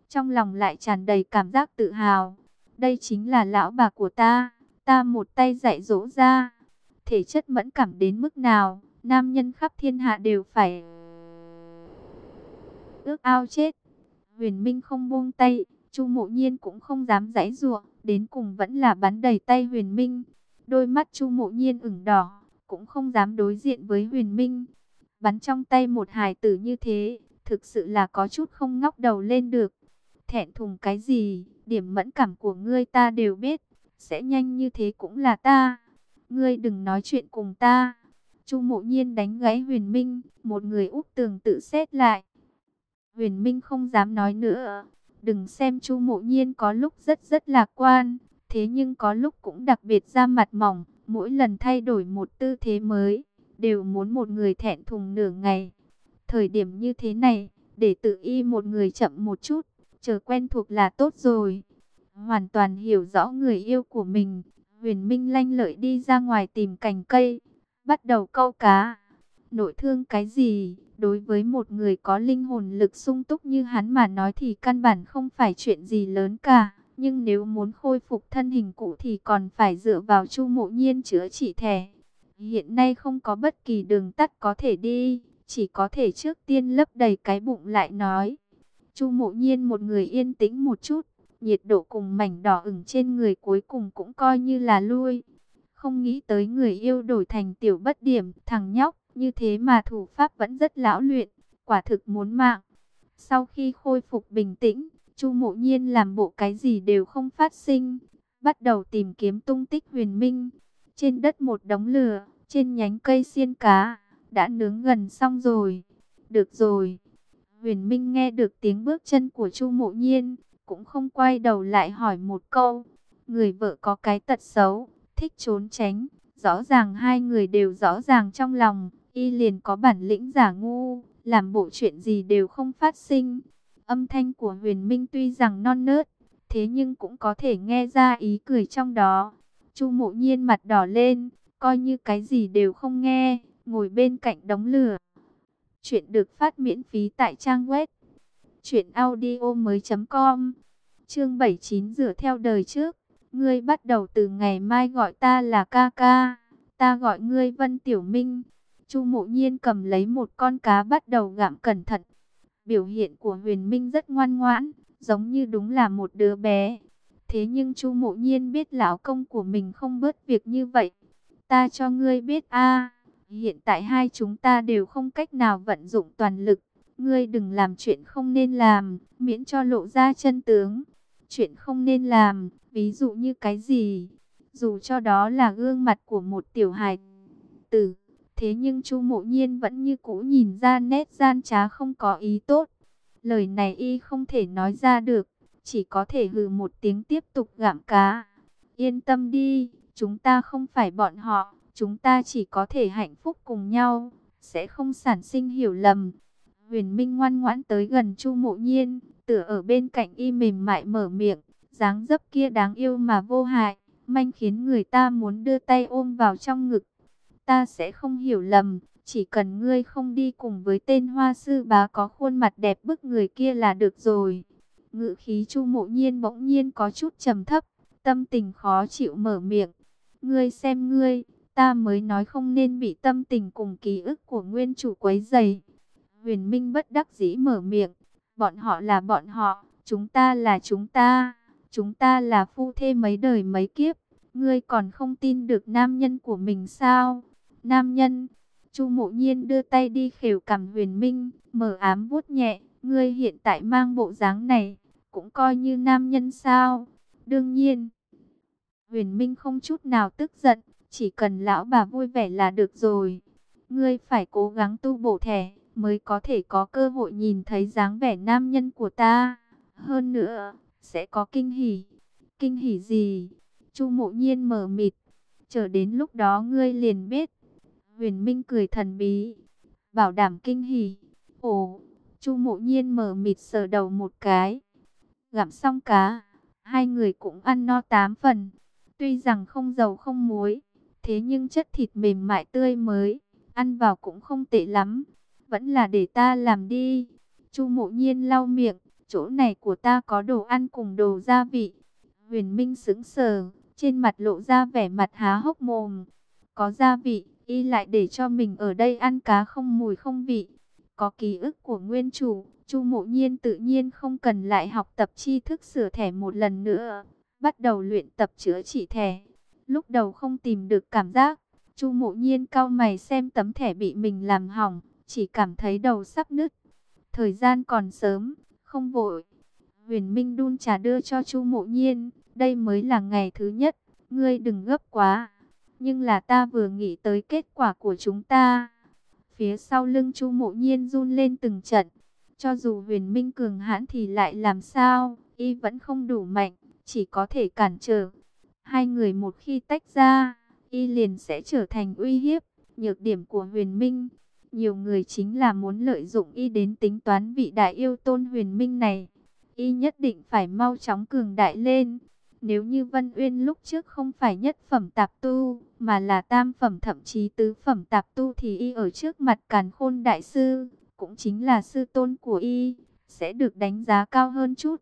trong lòng lại tràn đầy cảm giác tự hào. Đây chính là lão bà của ta, ta một tay dạy dỗ ra. Thể chất mẫn cảm đến mức nào, nam nhân khắp thiên hạ đều phải ước ao chết. Huyền Minh không buông tay, Chu Mộ Nhiên cũng không dám giãy giụa, đến cùng vẫn là bắn đầy tay Huyền Minh. Đôi mắt Chu Mộ Nhiên ửng đỏ, cũng không dám đối diện với Huyền Minh. Bắn trong tay một hài tử như thế, thực sự là có chút không ngóc đầu lên được. Thẹn thùng cái gì, điểm mẫn cảm của ngươi ta đều biết, sẽ nhanh như thế cũng là ta. Ngươi đừng nói chuyện cùng ta. Chu Mộ Nhiên đánh gãy Huyền Minh, một người úp tường tự xét lại. Huyền Minh không dám nói nữa. Đừng xem Chu Mộ Nhiên có lúc rất rất lạc quan, thế nhưng có lúc cũng đặc biệt ra mặt mỏng, mỗi lần thay đổi một tư thế mới, đều muốn một người thẹn thùng nửa ngày. Thời điểm như thế này, để tự y một người chậm một chút, chờ quen thuộc là tốt rồi. Hoàn toàn hiểu rõ người yêu của mình, Huyền Minh lanh lợi đi ra ngoài tìm cành cây, bắt đầu câu cá. Nội thương cái gì, đối với một người có linh hồn lực sung túc như hắn mà nói thì căn bản không phải chuyện gì lớn cả. Nhưng nếu muốn khôi phục thân hình cũ thì còn phải dựa vào Chu Mộ Nhiên chữa trị thẻ. Hiện nay không có bất kỳ đường tắt có thể đi, chỉ có thể trước tiên lấp đầy cái bụng lại nói. Chu Mộ Nhiên một người yên tĩnh một chút, nhiệt độ cùng mảnh đỏ ửng trên người cuối cùng cũng coi như là lui. Không nghĩ tới người yêu đổi thành tiểu bất điểm, thằng nhóc, như thế mà thủ pháp vẫn rất lão luyện, quả thực muốn mạng. Sau khi khôi phục bình tĩnh, Chu Mộ Nhiên làm bộ cái gì đều không phát sinh, bắt đầu tìm kiếm tung tích Huyền Minh. Trên đất một đống lửa, trên nhánh cây xiên cá, đã nướng gần xong rồi. Được rồi. Huyền Minh nghe được tiếng bước chân của Chu Mộ Nhiên, cũng không quay đầu lại hỏi một câu. Người vợ có cái tật xấu, thích trốn tránh. Rõ ràng hai người đều rõ ràng trong lòng, y liền có bản lĩnh giả ngu, làm bộ chuyện gì đều không phát sinh. Âm thanh của Huyền Minh tuy rằng non nớt, thế nhưng cũng có thể nghe ra ý cười trong đó. Chu Mộ Nhiên mặt đỏ lên, coi như cái gì đều không nghe, ngồi bên cạnh đống lửa. Chuyện được phát miễn phí tại trang web truyện audio mới chấm com. Chương bảy mươi chín rửa theo đời trước. Ngươi bắt đầu từ ngày mai gọi ta là ca ca, ta gọi ngươi Vân Tiểu Minh. Chu Mộ Nhiên cầm lấy một con cá bắt đầu gặm cẩn thận. Biểu hiện của Huyền Minh rất ngoan ngoãn, giống như đúng là một đứa bé. Thế nhưng Chu Mộ Nhiên biết lão công của mình không bớt việc như vậy. Ta cho ngươi biết a, hiện tại hai chúng ta đều không cách nào vận dụng toàn lực. Ngươi đừng làm chuyện không nên làm, miễn cho lộ ra chân tướng. Chuyện không nên làm, ví dụ như cái gì? Dù cho đó là gương mặt của một tiểu hài tử, thế nhưng Chu Mộ Nhiên vẫn như cũ nhìn ra nét gian trá không có ý tốt. Lời này y không thể nói ra được, chỉ có thể hừ một tiếng tiếp tục gặm cá. Yên tâm đi, chúng ta không phải bọn họ, chúng ta chỉ có thể hạnh phúc cùng nhau, sẽ không sản sinh hiểu lầm. Huyền Minh ngoan ngoãn tới gần Chu Mộ Nhiên, tựa ở bên cạnh y mềm mại mở miệng, dáng dấp kia đáng yêu mà vô hại, manh khiến người ta muốn đưa tay ôm vào trong ngực. Ta sẽ không hiểu lầm, chỉ cần ngươi không đi cùng với tên hoa sư bá có khuôn mặt đẹp bức người kia là được rồi. Ngữ khí Chu Mộ Nhiên bỗng nhiên có chút trầm thấp, tâm tình khó chịu mở miệng. Ngươi xem ngươi, ta mới nói không nên bị tâm tình cùng ký ức của nguyên chủ quấy rầy. Huyền Minh bất đắc dĩ mở miệng, bọn họ là bọn họ, chúng ta là chúng ta, chúng ta là phu thê mấy đời mấy kiếp, ngươi còn không tin được nam nhân của mình sao? Nam nhân? Chu Mộ Nhiên đưa tay đi khều cằm Huyền Minh, mờ ám vuốt nhẹ, ngươi hiện tại mang bộ dáng này, cũng coi như nam nhân sao? Đương nhiên. Huyền Minh không chút nào tức giận, chỉ cần lão bà vui vẻ là được rồi. Ngươi phải cố gắng tu bổ thẻ, mới có thể có cơ hội nhìn thấy dáng vẻ nam nhân của ta. Hơn nữa, sẽ có kinh hỉ. Kinh hỉ gì? Chu Mộ Nhiên mờ mịt. Chờ đến lúc đó ngươi liền biết. Huyền Minh cười thần bí. Bảo đảm kinh hỉ. Ồ, Chu Mộ Nhiên mờ mịt sờ đầu một cái. Gặm xong cá, hai người cũng ăn no tám phần. Tuy rằng không dầu không muối, thế nhưng chất thịt mềm mại tươi mới, ăn vào cũng không tệ lắm. Vẫn là để ta làm đi. Chu Mộ Nhiên lau miệng, chỗ này của ta có đồ ăn cùng đồ gia vị. Huyền Minh sững sờ, trên mặt lộ ra vẻ mặt há hốc mồm. Có gia vị, y lại để cho mình ở đây ăn cá không mùi không vị. Có ký ức của nguyên chủ, Chu Mộ Nhiên tự nhiên không cần lại học tập tri thức sửa thẻ một lần nữa. Bắt đầu luyện tập chữa trị thẻ. Lúc đầu không tìm được cảm giác, Chu Mộ Nhiên cau mày xem tấm thẻ bị mình làm hỏng, chỉ cảm thấy đầu sắp nứt. Thời gian còn sớm, không vội. Huyền Minh đun trà đưa cho Chu Mộ Nhiên, đây mới là ngày thứ nhất, ngươi đừng gấp quá. Nhưng là ta vừa nghĩ tới kết quả của chúng ta. Phía sau lưng Chu Mộ Nhiên run lên từng trận. Cho dù Huyền Minh cường hãn thì lại làm sao, y vẫn không đủ mạnh, chỉ có thể cản trở. Hai người một khi tách ra, y liền sẽ trở thành uy hiếp. Nhược điểm của Huyền Minh, nhiều người chính là muốn lợi dụng y đến tính toán vị đại yêu tôn Huyền Minh này. Y nhất định phải mau chóng cường đại lên. Nếu như Vân Uyên lúc trước không phải nhất phẩm tạp tu, mà là tam phẩm thậm chí tứ phẩm tạp tu thì y ở trước mặt Càn Khôn đại sư, cũng chính là sư tôn của y, sẽ được đánh giá cao hơn chút.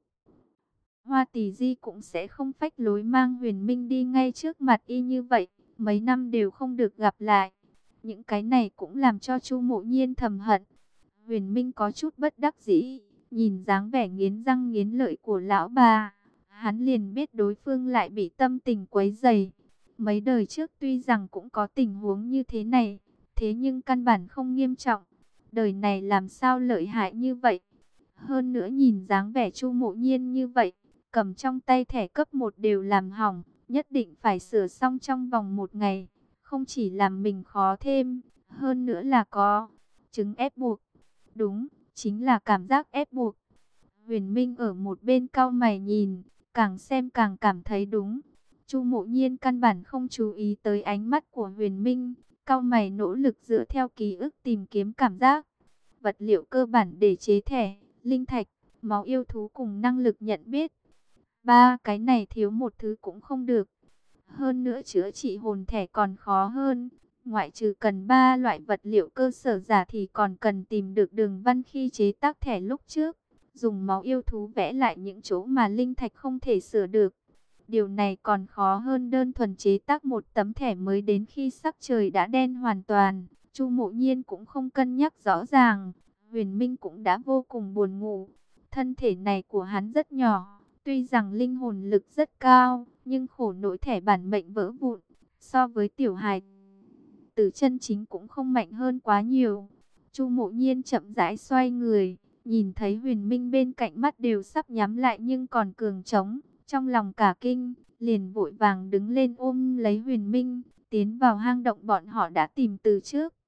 Hoa Tỷ Di cũng sẽ không phách lối mang Huyền Minh đi ngay trước mặt y như vậy, mấy năm đều không được gặp lại. Những cái này cũng làm cho Chu Mộ Nhiên thầm hận. Huyền Minh có chút bất đắc dĩ, nhìn dáng vẻ nghiến răng nghiến lợi của lão bà, hắn liền biết đối phương lại bị tâm tình quấy rầy. Mấy đời trước tuy rằng cũng có tình huống như thế này, thế nhưng căn bản không nghiêm trọng. Đời này làm sao lợi hại như vậy? Hơn nữa nhìn dáng vẻ Chu Mộ Nhiên như vậy, cầm trong tay thẻ cấp một đều làm hỏng, nhất định phải sửa xong trong vòng một ngày. Không chỉ làm mình khó thêm, hơn nữa là có chứng ép buộc. Đúng, chính là cảm giác ép buộc. Huyền Minh ở một bên cau mày nhìn, càng xem càng cảm thấy đúng. Chu Mộ Nhiên căn bản không chú ý tới ánh mắt của Huyền Minh, cau mày nỗ lực dựa theo ký ức tìm kiếm cảm giác. Vật liệu cơ bản để chế thẻ, linh thạch, máu yêu thú cùng năng lực nhận biết. Ba cái này thiếu một thứ cũng không được. Hơn nữa chữa trị hồn thẻ còn khó hơn. Ngoại trừ cần ba loại vật liệu cơ sở giả thì còn cần tìm được đường văn khi chế tác thẻ lúc trước. Dùng máu yêu thú vẽ lại những chỗ mà linh thạch không thể sửa được. Điều này còn khó hơn đơn thuần chế tác một tấm thẻ mới đến khi sắc trời đã đen hoàn toàn. Chu Mộ Nhiên cũng không cân nhắc rõ ràng. Huyền Minh cũng đã vô cùng buồn ngủ. Thân thể này của hắn rất nhỏ. Tuy rằng linh hồn lực rất cao, nhưng khổ nỗi thẻ bản mệnh vỡ vụn. So với tiểu hài tử chân chính cũng không mạnh hơn quá nhiều. Chu Mộ Nhiên chậm rãi xoay người, nhìn thấy Huyền Minh bên cạnh mắt đều sắp nhắm lại nhưng còn cường trống. Trong lòng cả kinh, liền vội vàng đứng lên ôm lấy Huyền Minh, tiến vào hang động bọn họ đã tìm từ trước.